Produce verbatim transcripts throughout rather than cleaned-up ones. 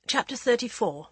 Chapter thirty-four.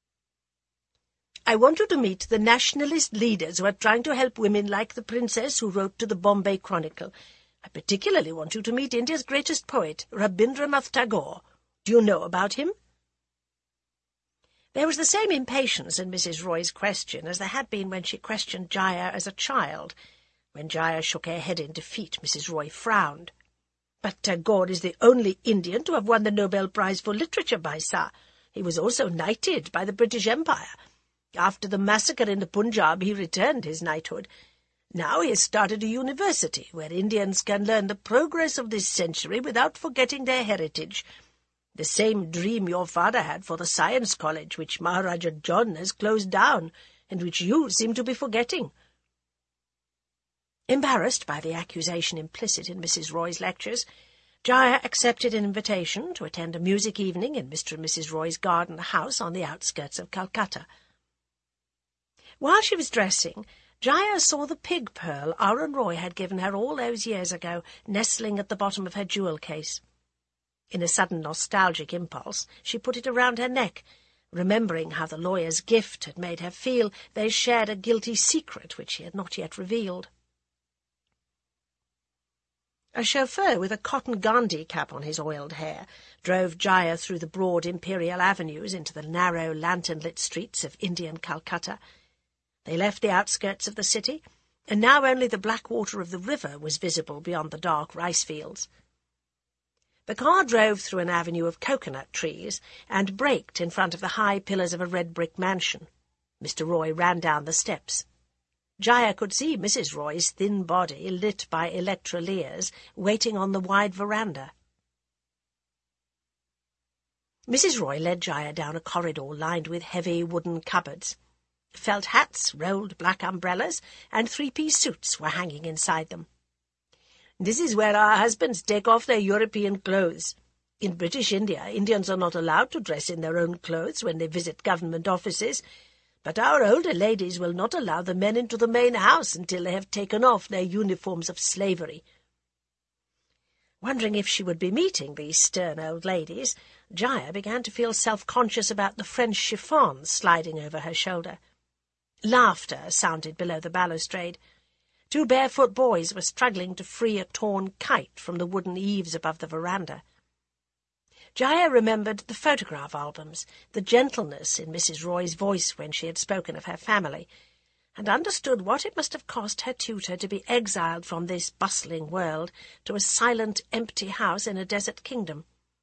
I want you to meet the nationalist leaders who are trying to help women like the princess who wrote to the Bombay Chronicle. I particularly want you to meet India's greatest poet, Rabindranath Tagore. Do you know about him? There was the same impatience in Missus Roy's question as there had been when she questioned Jaya as a child. When Jaya shook her head in defeat, Missus Roy frowned. But Tagore is the only Indian to have won the Nobel Prize for Literature, Bhai Sah. He was also knighted by the British Empire. After the massacre in the Punjab, he returned his knighthood. Now he has started a university where Indians can learn the progress of this century without forgetting their heritage. The same dream your father had for the Science College, which Maharaja John has closed down, and which you seem to be forgetting. Embarrassed by the accusation implicit in Missus Roy's lectures, Jaya accepted an invitation to attend a music evening in Mister and Missus Roy's garden house on the outskirts of Calcutta. While she was dressing, Jaya saw the pig pearl Aaron Roy had given her all those years ago, nestling at the bottom of her jewel case. In a sudden nostalgic impulse, she put it around her neck, remembering how the lawyer's gift had made her feel they shared a guilty secret which he had not yet revealed. A chauffeur with a cotton Gandhi cap on his oiled hair drove Jaya through the broad imperial avenues into the narrow lantern-lit streets of Indian Calcutta. They left the outskirts of the city, and now only the black water of the river was visible beyond the dark rice fields. The car drove through an avenue of coconut trees and braked in front of the high pillars of a red-brick mansion. Mister Roy ran down the steps. Jaya could see Missus Roy's thin body, lit by electroliers, waiting on the wide veranda. Missus Roy led Jaya down a corridor lined with heavy wooden cupboards. Felt hats, rolled black umbrellas, and three-piece suits were hanging inside them. "This is where our husbands take off their European clothes. In British India, Indians are not allowed to dress in their own clothes when they visit government offices, but our older ladies will not allow the men into the main house until they have taken off their uniforms of slavery." Wondering if she would be meeting these stern old ladies, Jaya began to feel self-conscious about the French chiffons sliding over her shoulder. Laughter sounded below the balustrade. Two barefoot boys were struggling to free a torn kite from the wooden eaves above the veranda. Jaya remembered the photograph albums, the gentleness in Missus Roy's voice when she had spoken of her family, and understood what it must have cost her tutor to be exiled from this bustling world to a silent, empty house in a desert kingdom.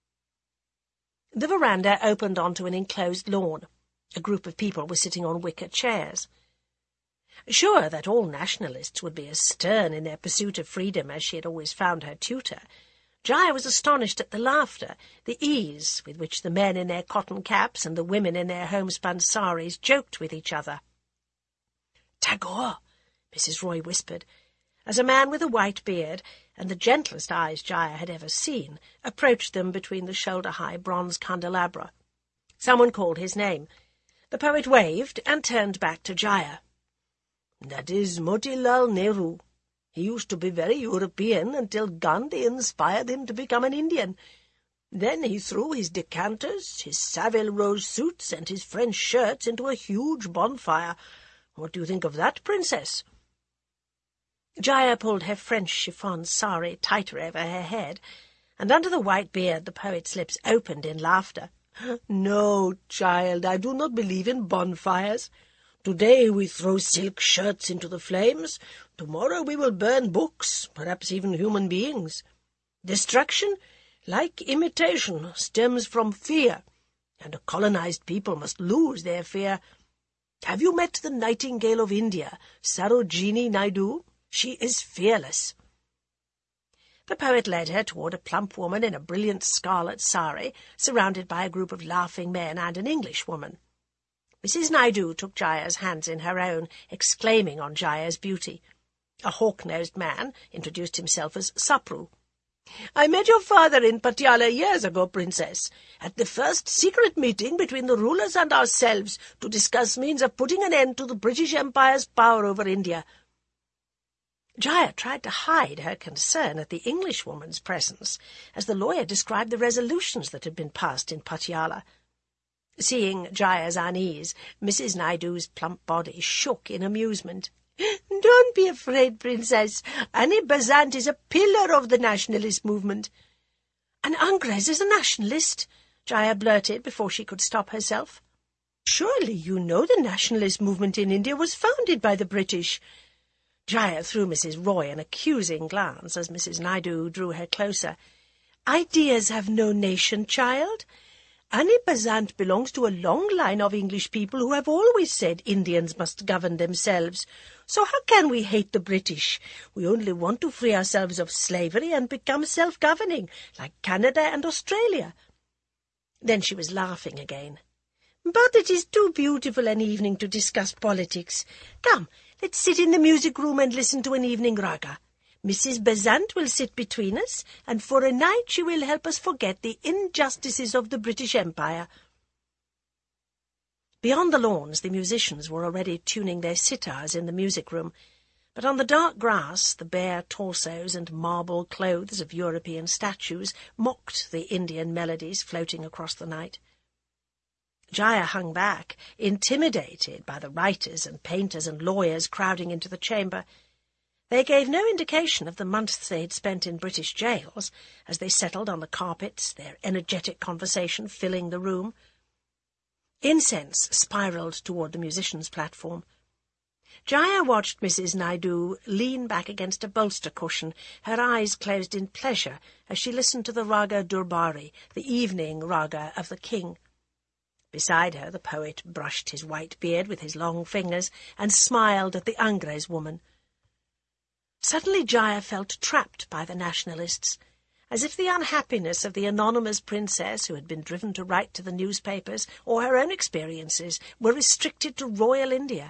The veranda opened onto an enclosed lawn. A group of people were sitting on wicker chairs. Sure that all nationalists would be as stern in their pursuit of freedom as she had always found her tutor, Jaya was astonished at the laughter, the ease with which the men in their cotton caps and the women in their homespun saris joked with each other. "Tagore," Missus Roy whispered, as a man with a white beard and the gentlest eyes Jaya had ever seen approached them between the shoulder-high bronze candelabra. Someone called his name. The poet waved and turned back to Jaya. "That is Motilal Nehru. He used to be very European until Gandhi inspired him to become an Indian. Then he threw his decanters, his Savile Row suits, and his French shirts into a huge bonfire. What do you think of that, princess?" Jaya pulled her French chiffon sari tighter over her head, and under the white beard the poet's lips opened in laughter. "No, child, I do not believe in bonfires. Today we throw silk shirts into the flames. Tomorrow we will burn books, perhaps even human beings. Destruction, like imitation, stems from fear, and a colonized people must lose their fear. Have you met the Nightingale of India, Sarojini Naidu? She is fearless." The poet led her toward a plump woman in a brilliant scarlet sari, surrounded by a group of laughing men and an Englishwoman. Missus Naidu took Jaya's hands in her own, exclaiming on Jaya's beauty. A hawk-nosed man introduced himself as Sapru. "I met your father in Patiala years ago, princess, at the first secret meeting between the rulers and ourselves to discuss means of putting an end to the British Empire's power over India." Jaya tried to hide her concern at the Englishwoman's presence, as the lawyer described the resolutions that had been passed in Patiala. Seeing Jaya's unease, Missus Naidu's plump body shook in amusement. "Don't be afraid, Princess. Annie Besant is a pillar of the nationalist movement." "And Angrez is a nationalist?" Jaya blurted before she could stop herself. "Surely you know the nationalist movement in India was founded by the British." Jaya threw Missus Roy an accusing glance as Missus Naidu drew her closer. "Ideas have no nation, child. Annie Besant belongs to a long line of English people who have always said Indians must govern themselves. So how can we hate the British? We only want to free ourselves of slavery and become self-governing, like Canada and Australia." Then she was laughing again. "But it is too beautiful an evening to discuss politics. Come, let's sit in the music room and listen to an evening raga. Missus Besant will sit between us, and for a night she will help us forget the injustices of the British Empire." Beyond the lawns, the musicians were already tuning their sitars in the music room, but on the dark grass the bare torsos and marble clothes of European statues mocked the Indian melodies floating across the night. Jaya hung back, intimidated by the writers and painters and lawyers crowding into the chamber. They gave no indication of the months they had spent in British jails, as they settled on the carpets, their energetic conversation filling the room. Incense spiralled toward the musicians' platform. Jaya watched Missus Naidu lean back against a bolster cushion, her eyes closed in pleasure, as she listened to the Raga Durbari, the evening raga of the king. Beside her the poet brushed his white beard with his long fingers and smiled at the Angrez woman. Suddenly Jaya felt trapped by the nationalists, as if the unhappiness of the anonymous princess who had been driven to write to the newspapers, or her own experiences, were restricted to royal India.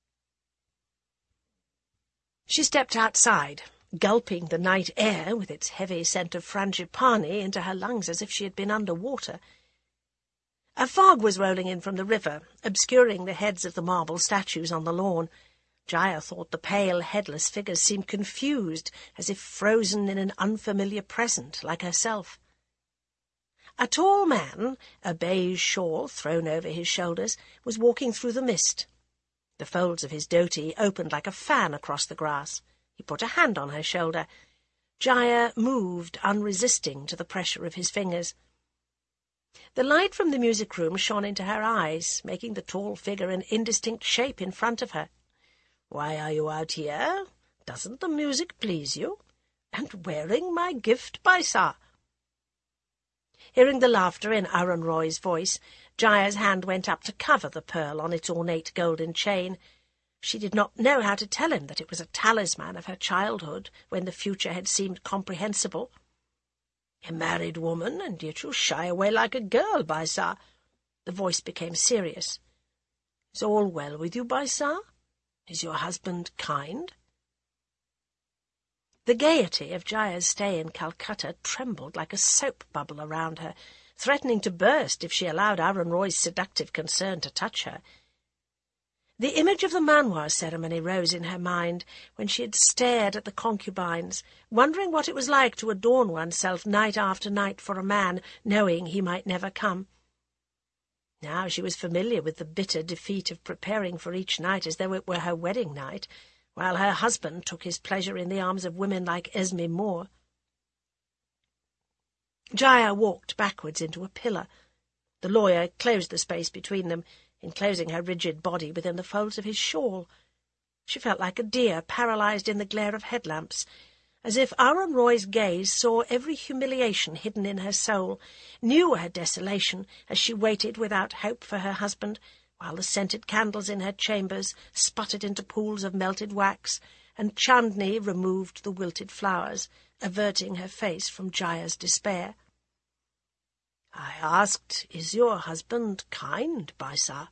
She stepped outside, gulping the night air with its heavy scent of frangipani into her lungs as if she had been under water. A fog was rolling in from the river, obscuring the heads of the marble statues on the lawn. Jaya thought the pale, headless figures seemed confused, as if frozen in an unfamiliar present, like herself. A tall man, a beige shawl thrown over his shoulders, was walking through the mist. The folds of his dhoti opened like a fan across the grass. He put a hand on her shoulder. Jaya moved, unresisting to the pressure of his fingers. The light from the music room shone into her eyes, making the tall figure an indistinct shape in front of her. "Why are you out here? Doesn't the music please you? And wearing my gift, Baisa?" Hearing the laughter in Arun Roy's voice, Jaya's hand went up to cover the pearl on its ornate golden chain. She did not know how to tell him that it was a talisman of her childhood, when the future had seemed comprehensible. "A married woman, and yet you shy away like a girl, Baisa." The voice became serious. "Is all well with you, Baisa? Is your husband kind?" The gaiety of Jaya's stay in Calcutta trembled like a soap bubble around her, threatening to burst if she allowed Arun Roy's seductive concern to touch her. The image of the manwar ceremony rose in her mind, when she had stared at the concubines, wondering what it was like to adorn oneself night after night for a man, knowing he might never come. Now she was familiar with the bitter defeat of preparing for each night as though it were her wedding night, while her husband took his pleasure in the arms of women like Esme Moore. Jaya walked backwards into a pillar. The lawyer closed the space between them, enclosing her rigid body within the folds of his shawl. She felt like a deer paralysed in the glare of headlamps, as if Arun Roy's gaze saw every humiliation hidden in her soul, knew her desolation as she waited without hope for her husband, while the scented candles in her chambers sputtered into pools of melted wax, and Chandni removed the wilted flowers, averting her face from Jaya's despair. "I asked, is your husband kind, Baisa?"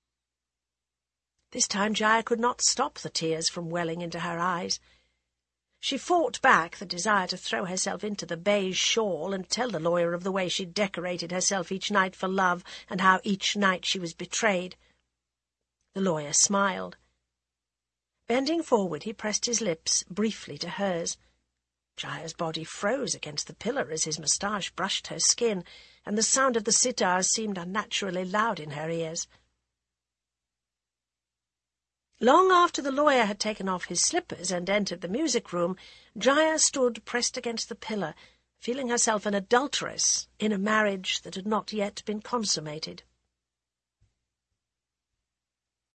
This time Jaya could not stop the tears from welling into her eyes. She fought back the desire to throw herself into the beige shawl and tell the lawyer of the way she decorated herself each night for love, and how each night she was betrayed. The lawyer smiled. Bending forward, he pressed his lips briefly to hers. Jaya's body froze against the pillar as his moustache brushed her skin, and the sound of the sitar seemed unnaturally loud in her ears. Long after the lawyer had taken off his slippers and entered the music-room, Jaya stood pressed against the pillar, feeling herself an adulteress in a marriage that had not yet been consummated.